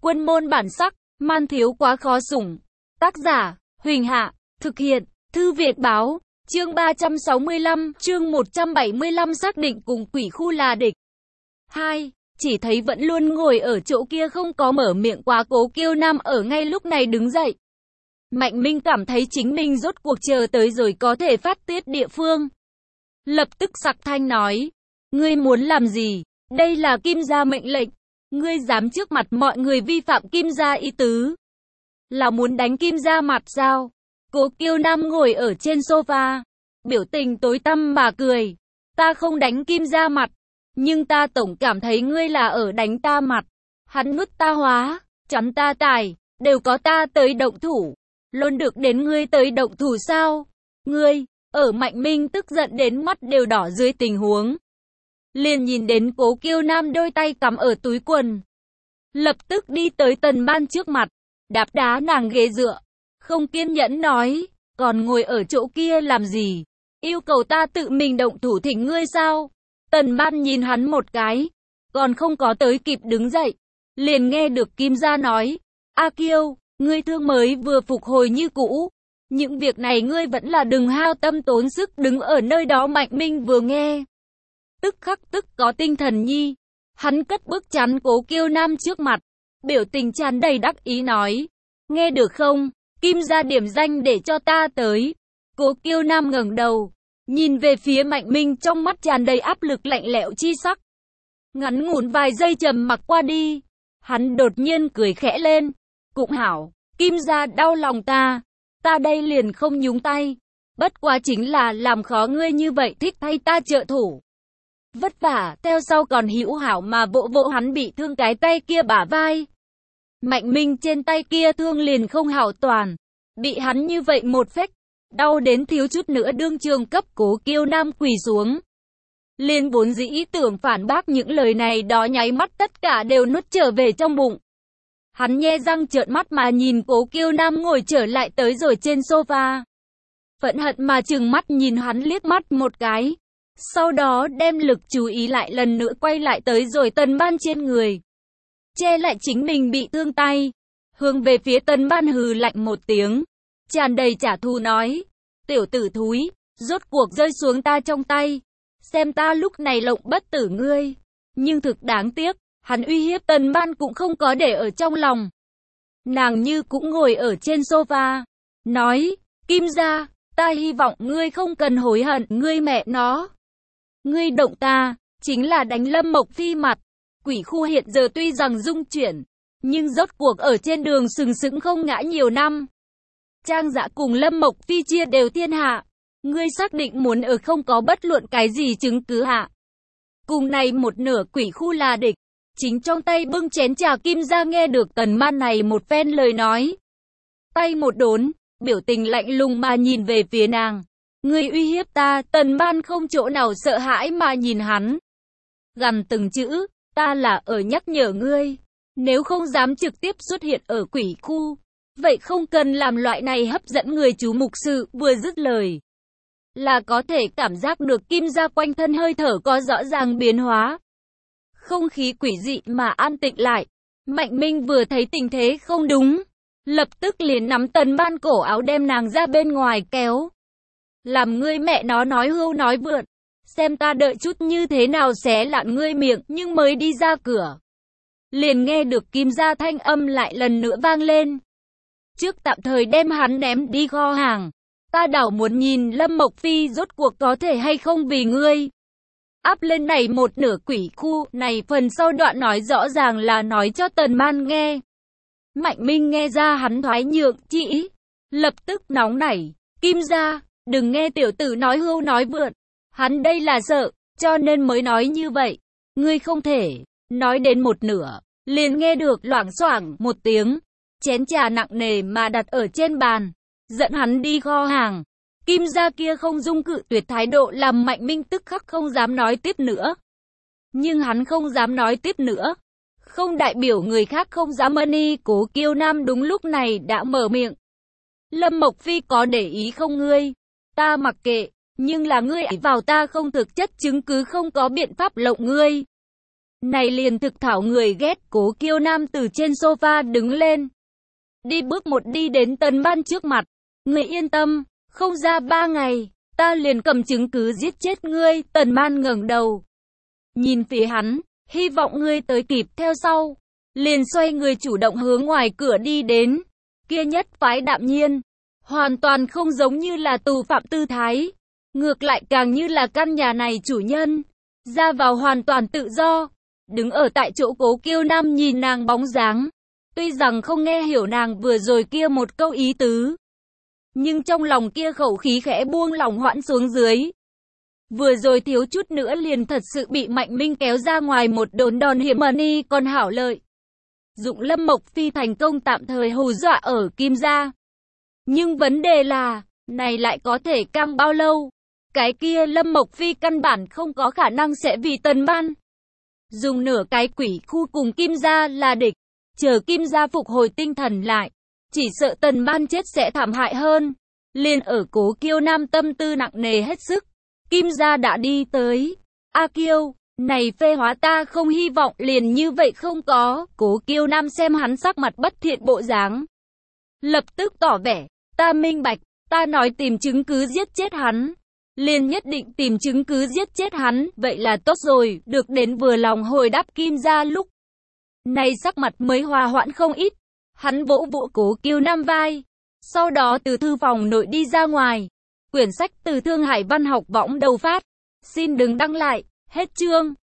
Quân môn bản sắc, man thiếu quá khó sủng. Tác giả, Huỳnh Hạ, thực hiện, Thư Việt Báo, chương 365, chương 175 xác định cùng quỷ khu là địch. 2. Chỉ thấy vẫn luôn ngồi ở chỗ kia không có mở miệng quá Cố Kiêu Nam ở ngay lúc này đứng dậy. Mạnh Minh cảm thấy chính mình rốt cuộc chờ tới rồi có thể phát tiết địa phương. Lập tức sặc thanh nói, ngươi muốn làm gì? Đây là Kim gia mệnh lệnh. Ngươi dám trước mặt mọi người vi phạm Kim gia ý tứ. Là muốn đánh Kim gia mặt sao? Cố Kiêu Nam ngồi ở trên sofa, biểu tình tối tăm mà cười. Ta không đánh Kim gia mặt, nhưng ta tổng cảm thấy ngươi là ở đánh ta mặt. Hắn nuốt ta hóa, chắn ta tài, đều có ta tới động thủ. Luôn được đến ngươi tới động thủ sao? Ngươi, ở Mạnh Minh tức giận đến mắt đều đỏ dưới tình huống. Liền nhìn đến Cố Kiêu Nam đôi tay cắm ở túi quần. Lập tức đi tới Tần Ban trước mặt, đạp đá nàng ghế dựa. Không kiên nhẫn nói, còn ngồi ở chỗ kia làm gì? Yêu cầu ta tự mình động thủ thỉnh ngươi sao? Tần Ban nhìn hắn một cái, còn không có tới kịp đứng dậy. Liền nghe được Kim gia nói, A Kiêu, ngươi thương mới vừa phục hồi như cũ. Những việc này ngươi vẫn là đừng hao tâm tốn sức đứng ở nơi đó. Mạnh Minh vừa nghe, tức khắc tức có tinh thần nhi. Hắn cất bước chắn Cố Kiêu Nam trước mặt, biểu tình tràn đầy đắc ý nói, nghe được không, Kim gia điểm danh để cho ta tới. Cố Kiêu Nam ngẩng đầu, nhìn về phía Mạnh Minh trong mắt tràn đầy áp lực lạnh lẽo chi sắc. Ngắn ngủn vài giây trầm mặc qua đi, hắn đột nhiên cười khẽ lên, cũng hảo, Kim gia đau lòng ta đây liền không nhúng tay. Bất quá chính là làm khó ngươi như vậy thích thay ta trợ thủ. Vất vả, theo sau còn hữu hảo mà vỗ vỗ hắn bị thương cái tay kia bả vai. Mạnh Minh trên tay kia thương liền không hảo toàn, bị hắn như vậy một phách, đau đến thiếu chút nữa đương trường cấp Cố Kiêu Nam quỳ xuống. Liền vốn dĩ ý tưởng phản bác những lời này đó nháy mắt tất cả đều nuốt trở về trong bụng. Hắn nhe răng trợn mắt mà nhìn Cố Kiêu Nam ngồi trở lại tới rồi trên sofa. Phẫn hận mà trừng mắt nhìn hắn liếc mắt một cái. Sau đó đem lực chú ý lại lần nữa quay lại tới rồi Tần Ban trên người. Che lại chính mình bị thương tay. Hướng về phía Tần Ban hừ lạnh một tiếng. Tràn đầy trả thù nói. Tiểu tử thúi, rốt cuộc rơi xuống ta trong tay. Xem ta lúc này lộng bất tử ngươi. Nhưng thực đáng tiếc, hắn uy hiếp Tần Ban cũng không có để ở trong lòng. Nàng như cũng ngồi ở trên sofa. Nói, Kim gia, ta hy vọng ngươi không cần hối hận ngươi mẹ nó. Ngươi động ta, chính là đánh Lâm Mộc Phi mặt. Quỷ khu hiện giờ tuy rằng dung chuyển, nhưng rốt cuộc ở trên đường sừng sững không ngã nhiều năm. Trang Dạ cùng Lâm Mộc Phi chia đều thiên hạ. Ngươi xác định muốn ở không có bất luận cái gì chứng cứ hạ. Cùng này một nửa quỷ khu là địch. Chính trong tay bưng chén trà Kim gia nghe được Tần Ban này một phen lời nói. Tay một đốn, biểu tình lạnh lùng mà nhìn về phía nàng. Ngươi uy hiếp ta, Tần Ban không chỗ nào sợ hãi mà nhìn hắn. Gằn từng chữ, ta là ở nhắc nhở ngươi. Nếu không dám trực tiếp xuất hiện ở quỷ khu, vậy không cần làm loại này hấp dẫn người chú mục sự. Vừa dứt lời, là có thể cảm giác được Kim gia quanh thân hơi thở có rõ ràng biến hóa. Không khí quỷ dị mà an tĩnh lại. Mạnh Minh vừa thấy tình thế không đúng, lập tức liền nắm Tần Ban cổ áo đem nàng ra bên ngoài kéo. Làm ngươi mẹ nó nói hưu nói vượn. Xem ta đợi chút như thế nào xé lạn ngươi miệng. Nhưng mới đi ra cửa, liền nghe được Kim gia thanh âm lại lần nữa vang lên. Trước tạm thời đem hắn ném đi kho hàng. Ta đảo muốn nhìn Lâm Mộc Phi rốt cuộc có thể hay không vì ngươi áp lên này một nửa quỷ khu. Này phần sau đoạn nói rõ ràng là nói cho Tần Ban nghe. Mạnh Minh nghe ra hắn thoái nhượng chỉ, lập tức nóng nảy. Kim gia, đừng nghe tiểu tử nói hưu nói vượn. Hắn đây là sợ, cho nên mới nói như vậy. Ngươi không thể. Nói đến một nửa, liền nghe được loảng xoảng một tiếng. Chén trà nặng nề mà đặt ở trên bàn, dẫn hắn đi kho hàng. Kim gia kia không dung cự tuyệt thái độ làm Mạnh Minh tức khắc không dám nói tiếp nữa. Nhưng hắn không dám nói tiếp nữa, không đại biểu người khác không dám ân y. Cố Kiêu Nam đúng lúc này đã mở miệng. Lâm Mộc Phi có để ý không ngươi? Ta mặc kệ, nhưng là ngươi ỷ vào ta không thực chất chứng cứ không có biện pháp lộng ngươi. Này liền thực thảo người ghét. Cố Kiêu Nam từ trên sofa đứng lên. Đi bước một đi đến Tần Ban trước mặt. Ngươi yên tâm, không ra 3 ngày, ta liền cầm chứng cứ giết chết ngươi. Tần Ban ngẩng đầu, nhìn phía hắn, hy vọng ngươi tới kịp theo sau. Liền xoay người chủ động hướng ngoài cửa đi đến. Kia nhất phái đạm nhiên, hoàn toàn không giống như là tù phạm tư thái. Ngược lại càng như là căn nhà này chủ nhân. Ra vào hoàn toàn tự do. Đứng ở tại chỗ Cố Kiêu Nam nhìn nàng bóng dáng. Tuy rằng không nghe hiểu nàng vừa rồi kia một câu ý tứ, nhưng trong lòng kia khẩu khí khẽ buông lỏng hoãn xuống dưới. Vừa rồi thiếu chút nữa liền thật sự bị Mạnh Minh kéo ra ngoài một đòn hiểm ni còn hảo lợi. Dụng Lâm Mộc Phi thành công tạm thời hù dọa ở Kim gia. Nhưng vấn đề là, này lại có thể căng bao lâu? Cái kia Lâm Mộc Phi căn bản không có khả năng sẽ vì Tần Ban dùng nửa cái quỷ khu cùng Kim gia là địch. Chờ Kim gia phục hồi tinh thần lại, chỉ sợ Tần Ban chết sẽ thảm hại hơn. Liền ở Cố Kiêu Nam tâm tư nặng nề hết sức, Kim gia đã đi tới. A Kiêu, này phê hóa ta không hy vọng liền như vậy không có. Cố Kiêu Nam xem hắn sắc mặt bất thiện bộ dáng, lập tức tỏ vẻ, ta minh bạch, ta nói tìm chứng cứ giết chết hắn, liền nhất định tìm chứng cứ giết chết hắn, vậy là tốt rồi. Được đến vừa lòng hồi đáp Kim gia lúc này sắc mặt mới hòa hoãn không ít. Hắn vỗ vỗ Cố Kiêu Nam vai, sau đó từ thư phòng nội đi ra ngoài. Quyển sách từ Thương Hải Văn Học Võng đầu phát. Xin đừng đăng lại. Hết chương.